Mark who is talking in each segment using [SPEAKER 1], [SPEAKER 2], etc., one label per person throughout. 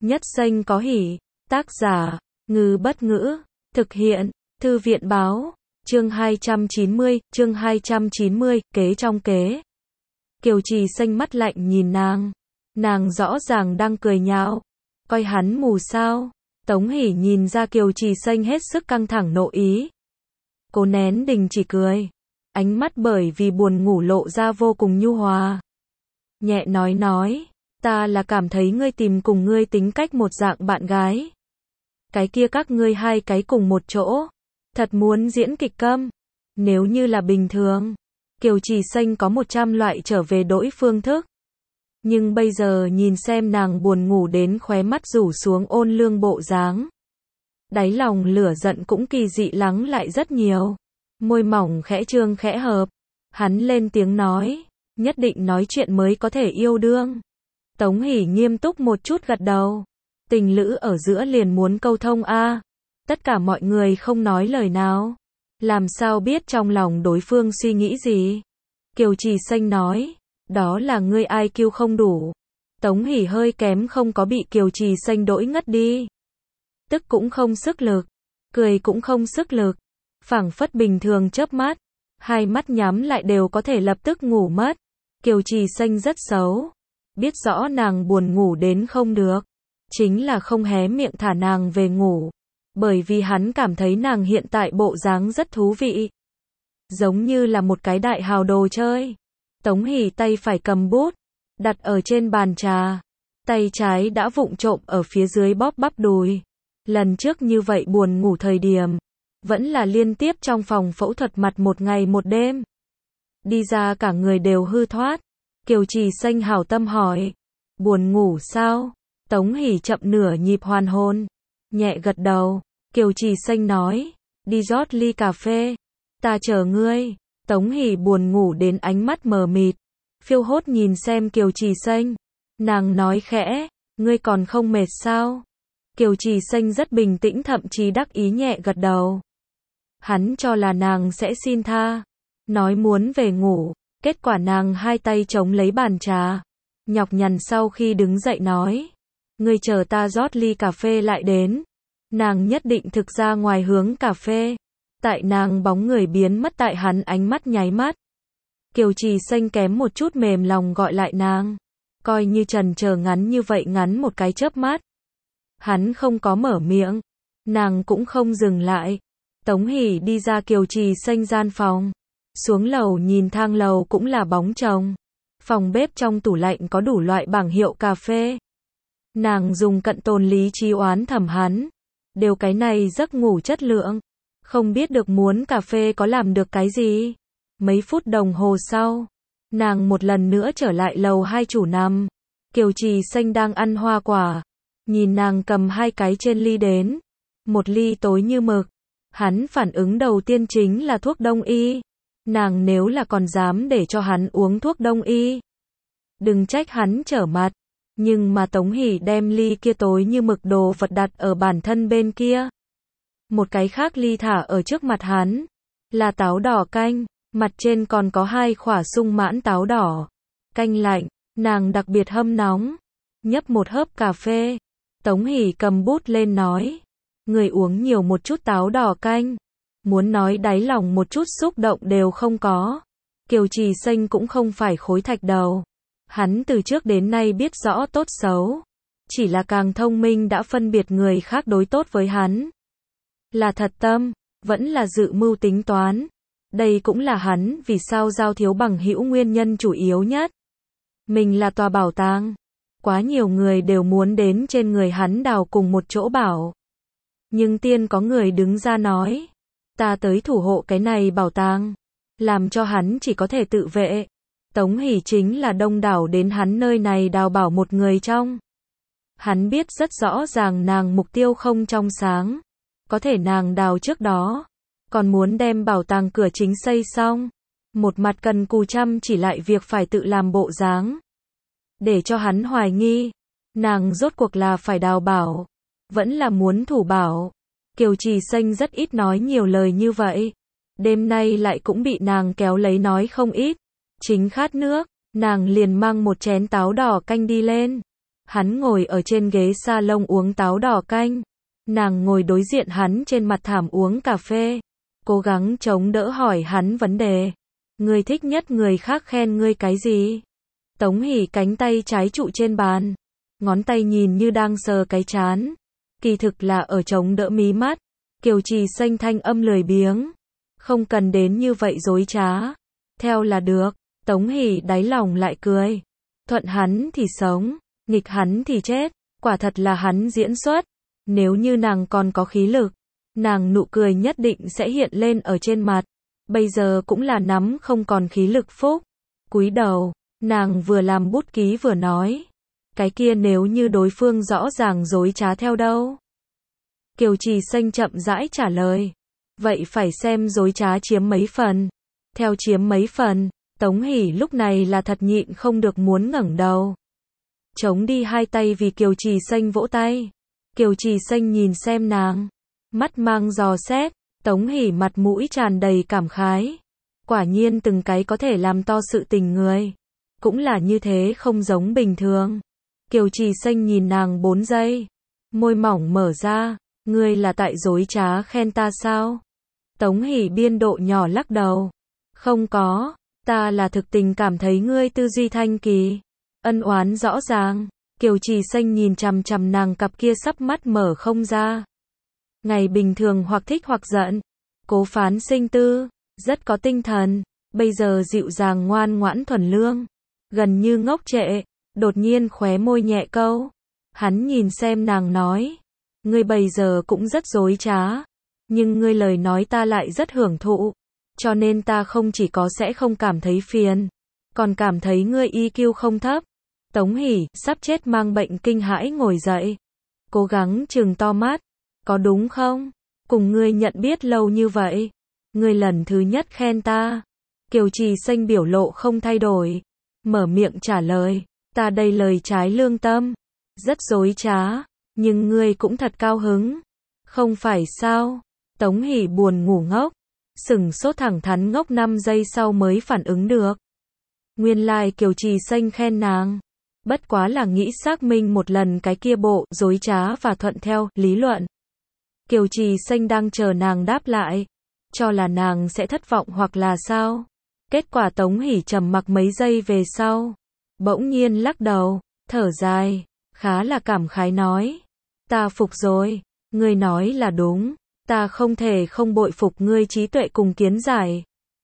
[SPEAKER 1] Nhất xanh có hỉ. Tác giả, Ngư Bất Ngữ. Thực hiện, Thư viện Báo. Chương 290, kế trong kế. Kiều Trì Xanh mắt lạnh nhìn nàng. Nàng rõ ràng đang cười nhạo. Coi hắn mù sao. Tống Hỷ nhìn ra Kiều Trì Xanh hết sức căng thẳng nội ý. Cô nén đình chỉ cười. Ánh mắt bởi vì buồn ngủ lộ ra vô cùng nhu hòa. Nhẹ nói, ta là cảm thấy ngươi tìm cùng ngươi tính cách một dạng bạn gái. Cái kia các ngươi hai cái cùng một chỗ. Thật muốn diễn kịch câm. Nếu như là bình thường, Kiều Trì Xanh có 100 loại trở về đổi phương thức. Nhưng bây giờ nhìn xem nàng buồn ngủ đến khóe mắt rủ xuống ôn lương bộ dáng. Đáy lòng lửa giận cũng kỳ dị lắng lại rất nhiều. Môi mỏng khẽ trương khẽ hợp. Hắn lên tiếng nói, nhất định nói chuyện mới có thể yêu đương. Tống Hỷ nghiêm túc một chút gật đầu. Tình lữ ở giữa liền muốn câu thông a. Tất cả mọi người không nói lời nào. Làm sao biết trong lòng đối phương suy nghĩ gì? Kiều Trì Xanh nói, đó là ngươi IQ không đủ. Tống Hỷ hơi kém không có bị Kiều Trì Xanh đỗi ngất đi. Tức cũng không sức lực, cười cũng không sức lực. Phảng phất bình thường chớp mắt, hai mắt nhắm lại đều có thể lập tức ngủ mất. Kiều Trì Xanh rất xấu, biết rõ nàng buồn ngủ đến không được, chính là không hé miệng thả nàng về ngủ, bởi vì hắn cảm thấy nàng hiện tại bộ dáng rất thú vị, giống như là một cái đại hào đồ chơi. Tống Hỷ tay phải cầm bút, đặt ở trên bàn trà, tay trái đã vụng trộm ở phía dưới bóp bắp đùi. Lần trước như vậy buồn ngủ thời điểm, vẫn là liên tiếp trong phòng phẫu thuật mặt một ngày một đêm. Đi ra cả người đều hư thoát. Kiều Trì Xanh hảo tâm hỏi, buồn ngủ sao? Tống Hỷ chậm nửa nhịp hoàn hồn, nhẹ gật đầu. Kiều Trì Xanh nói, đi rót ly cà phê, ta chờ ngươi. Tống Hỷ buồn ngủ đến ánh mắt mờ mịt, phiêu hốt nhìn xem Kiều Trì Xanh. Nàng nói khẽ, ngươi còn không mệt sao? Kiều Trì Xanh rất bình tĩnh thậm chí đắc ý nhẹ gật đầu. Hắn cho là nàng sẽ xin tha, nói muốn về ngủ, kết quả nàng hai tay chống lấy bàn trà, nhọc nhằn sau khi đứng dậy nói, ngươi chờ ta rót ly cà phê lại đến. Nàng nhất định thực ra ngoài hướng cà phê, tại nàng bóng người biến mất tại hắn ánh mắt nháy mắt. Kiều Trì Xanh kém một chút mềm lòng gọi lại nàng, coi như trần chờ ngắn như vậy ngắn một cái chớp mắt. Hắn không có mở miệng, nàng cũng không dừng lại. Tống Hỷ đi ra Kiều Trì Xanh gian phòng, xuống lầu nhìn thang lầu cũng là bóng chồng. Phòng bếp trong tủ lạnh có đủ loại bảng hiệu cà phê. Nàng dùng cận tồn lý trí oán thẩm hắn, đều cái này giấc ngủ chất lượng, không biết được muốn cà phê có làm được cái gì. Mấy phút đồng hồ sau, nàng một lần nữa trở lại lầu 2 chủ nằm. Kiều Trì Xanh đang ăn hoa quả, nhìn nàng cầm hai cái trên ly đến, một ly tối như mực. Hắn phản ứng đầu tiên chính là thuốc đông y. Nàng nếu là còn dám để cho hắn uống thuốc đông y, đừng trách hắn trở mặt. Nhưng mà Tống Hỷ đem ly kia tối như mực đồ vật đặt ở bản thân bên kia. Một cái khác ly thả ở trước mặt hắn, là táo đỏ canh, mặt trên còn có hai khỏa sung mãn táo đỏ. Canh lạnh, nàng đặc biệt hâm nóng, nhấp một hớp cà phê. Tống Hỷ cầm bút lên nói, người uống nhiều một chút táo đỏ canh. Muốn nói đáy lòng một chút xúc động đều không có. Kiều Trì Xanh cũng không phải khối thạch đầu. Hắn từ trước đến nay biết rõ tốt xấu. Chỉ là càng thông minh đã phân biệt người khác đối tốt với hắn. Là thật tâm, vẫn là dự mưu tính toán. Đây cũng là hắn vì sao giao thiếu bằng hữu nguyên nhân chủ yếu nhất. Mình là tòa bảo tàng. Quá nhiều người đều muốn đến trên người hắn đào cùng một chỗ bảo. Nhưng tiên có người đứng ra nói, ta tới thủ hộ cái này bảo tàng, làm cho hắn chỉ có thể tự vệ. Tống Hỷ chính là đông đảo đến hắn nơi này đào bảo một người trong. Hắn biết rất rõ ràng nàng mục tiêu không trong sáng. Có thể nàng đào trước đó, còn muốn đem bảo tàng cửa chính xây xong. Một mặt cần cù chăm chỉ lại việc phải tự làm bộ dáng. Để cho hắn hoài nghi, nàng rốt cuộc là phải đào bảo, vẫn là muốn thủ bảo. Kiều Trì Xanh rất ít nói nhiều lời như vậy. Đêm nay lại cũng bị nàng kéo lấy nói không ít. Chính khát nước, nàng liền mang một chén táo đỏ canh đi lên. Hắn ngồi ở trên ghế salon uống táo đỏ canh. Nàng ngồi đối diện hắn trên mặt thảm uống cà phê. Cố gắng chống đỡ hỏi hắn vấn đề. Ngươi thích nhất người khác khen ngươi cái gì? Tống Hỷ cánh tay trái trụ trên bàn. Ngón tay nhìn như đang sờ cái trán. Kỳ thực là ở chống đỡ mí mắt. Kiều Trì Xanh thanh âm lười biếng. Không cần đến như vậy dối trá. Theo là được. Tống Hỷ đáy lòng lại cười. Thuận hắn thì sống, nghịch hắn thì chết. Quả thật là hắn diễn xuất. Nếu như nàng còn có khí lực, nàng nụ cười nhất định sẽ hiện lên ở trên mặt. Bây giờ cũng là nắm không còn khí lực phúc. Cúi đầu, nàng vừa làm bút ký vừa nói. Cái kia nếu như đối phương rõ ràng dối trá theo đâu? Kiều Trì Xanh chậm rãi trả lời. Vậy phải xem dối trá chiếm mấy phần. Theo chiếm mấy phần, Tống Hỷ lúc này là thật nhịn không được muốn ngẩng đầu. Chống đi hai tay vì Kiều Trì Xanh vỗ tay. Kiều Trì Xanh nhìn xem nàng. Mắt mang dò xét. Tống Hỷ mặt mũi tràn đầy cảm khái. Quả nhiên từng cái có thể làm to sự tình người. Cũng là như thế không giống bình thường. Kiều Trì Xanh nhìn nàng 4 giây. Môi mỏng mở ra. Ngươi là tại dối trá khen ta sao? Tống Hỷ biên độ nhỏ lắc đầu. Không có. Ta là thực tình cảm thấy ngươi tư duy thanh kỳ. Ân oán rõ ràng. Kiều Trì Xanh nhìn chằm chằm nàng cặp kia sắp mắt mở không ra. Ngày bình thường hoặc thích hoặc giận. Cố phán sinh tư. Rất có tinh thần. Bây giờ dịu dàng ngoan ngoãn thuần lương. Gần như ngốc trệ. Đột nhiên khóe môi nhẹ câu. Hắn nhìn xem nàng nói. Ngươi bây giờ cũng rất dối trá. Nhưng ngươi lời nói ta lại rất hưởng thụ. Cho nên ta không chỉ có sẽ không cảm thấy phiền. Còn cảm thấy ngươi EQ không thấp. Tống Hỷ, sắp chết mang bệnh kinh hãi ngồi dậy. Cố gắng trừng to mắt. Có đúng không? Cùng ngươi nhận biết lâu như vậy. Ngươi lần thứ nhất khen ta. Kiều Trì Xanh biểu lộ không thay đổi. Mở miệng trả lời. Ta đây lời trái lương tâm. Rất dối trá. Nhưng ngươi cũng thật cao hứng. Không phải sao? Tống Hỷ buồn ngủ ngốc. Sửng sốt thẳng thắn ngốc 5 giây sau mới phản ứng được. Nguyên lai Kiều Trì Xanh khen nàng. Bất quá là nghĩ xác minh một lần cái kia bộ dối trá và thuận theo lý luận. Kiều Trì Xanh đang chờ nàng đáp lại. Cho là nàng sẽ thất vọng hoặc là sao? Kết quả Tống Hỷ trầm mặc mấy giây về sau. Bỗng nhiên lắc đầu, thở dài, khá là cảm khái nói. Ta phục rồi, ngươi nói là đúng. Ta không thể không bội phục ngươi trí tuệ cùng kiến giải.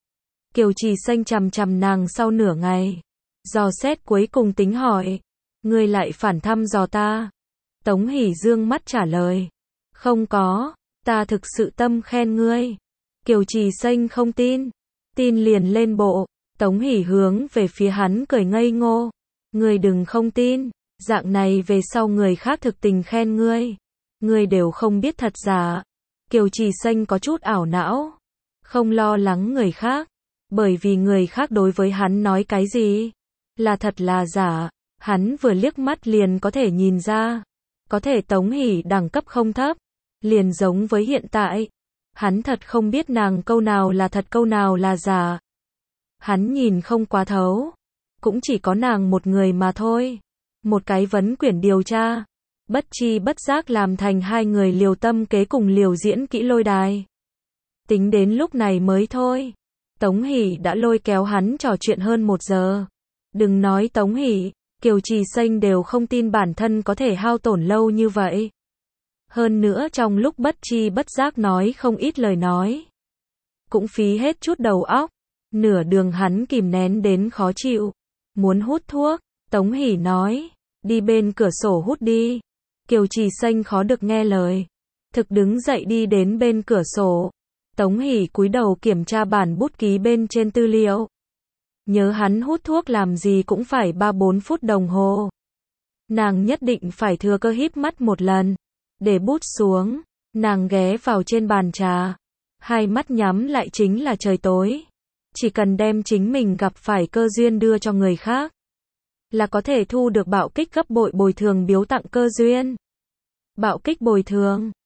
[SPEAKER 1] Kiều Trì Xanh chằm chằm nàng sau nửa ngày. Dò xét cuối cùng tính hỏi. Ngươi lại phản thăm dò ta. Tống Hỷ dương mắt trả lời. Không có, ta thực sự tâm khen ngươi. Kiều Trì Xanh không tin. Tin liền lên bộ. Tống Hỷ hướng về phía hắn cười ngây ngô. Ngươi đừng không tin. Dạng này về sau người khác thực tình khen ngươi. Ngươi đều không biết thật giả. Kiều Trì Xanh có chút ảo não. Không lo lắng người khác. Bởi vì người khác đối với hắn nói cái gì. Là thật là giả. Hắn vừa liếc mắt liền có thể nhìn ra. Có thể Tống Hỷ đẳng cấp không thấp. Liền giống với hiện tại. Hắn thật không biết nàng câu nào là thật câu nào là giả. Hắn nhìn không quá thấu. Cũng chỉ có nàng một người mà thôi. Một cái vấn quyển điều tra. Bất chi bất giác làm thành hai người liều tâm kế cùng liều diễn kỹ lôi đài. Tính đến lúc này mới thôi. Tống Hỷ đã lôi kéo hắn trò chuyện hơn 1 giờ. Đừng nói Tống Hỷ, Kiều Trì Xanh đều không tin bản thân có thể hao tổn lâu như vậy. Hơn nữa trong lúc bất chi bất giác nói không ít lời nói. Cũng phí hết chút đầu óc. Nửa đường hắn kìm nén đến khó chịu. Muốn hút thuốc, Tống Hỷ nói, đi bên cửa sổ hút đi. Kiều Trì Xanh khó được nghe lời. Thực đứng dậy đi đến bên cửa sổ. Tống Hỷ cúi đầu kiểm tra bản bút ký bên trên tư liệu. Nhớ hắn hút thuốc làm gì cũng phải 3-4 phút đồng hồ. Nàng nhất định phải thừa cơ híp mắt một lần. Để bút xuống, nàng ghé vào trên bàn trà. Hai mắt nhắm lại chính là trời tối. Chỉ cần đem chính mình gặp phải cơ duyên đưa cho người khác. Là có thể thu được bạo kích gấp bội bồi thường biếu tặng cơ duyên. Bạo kích bồi thường.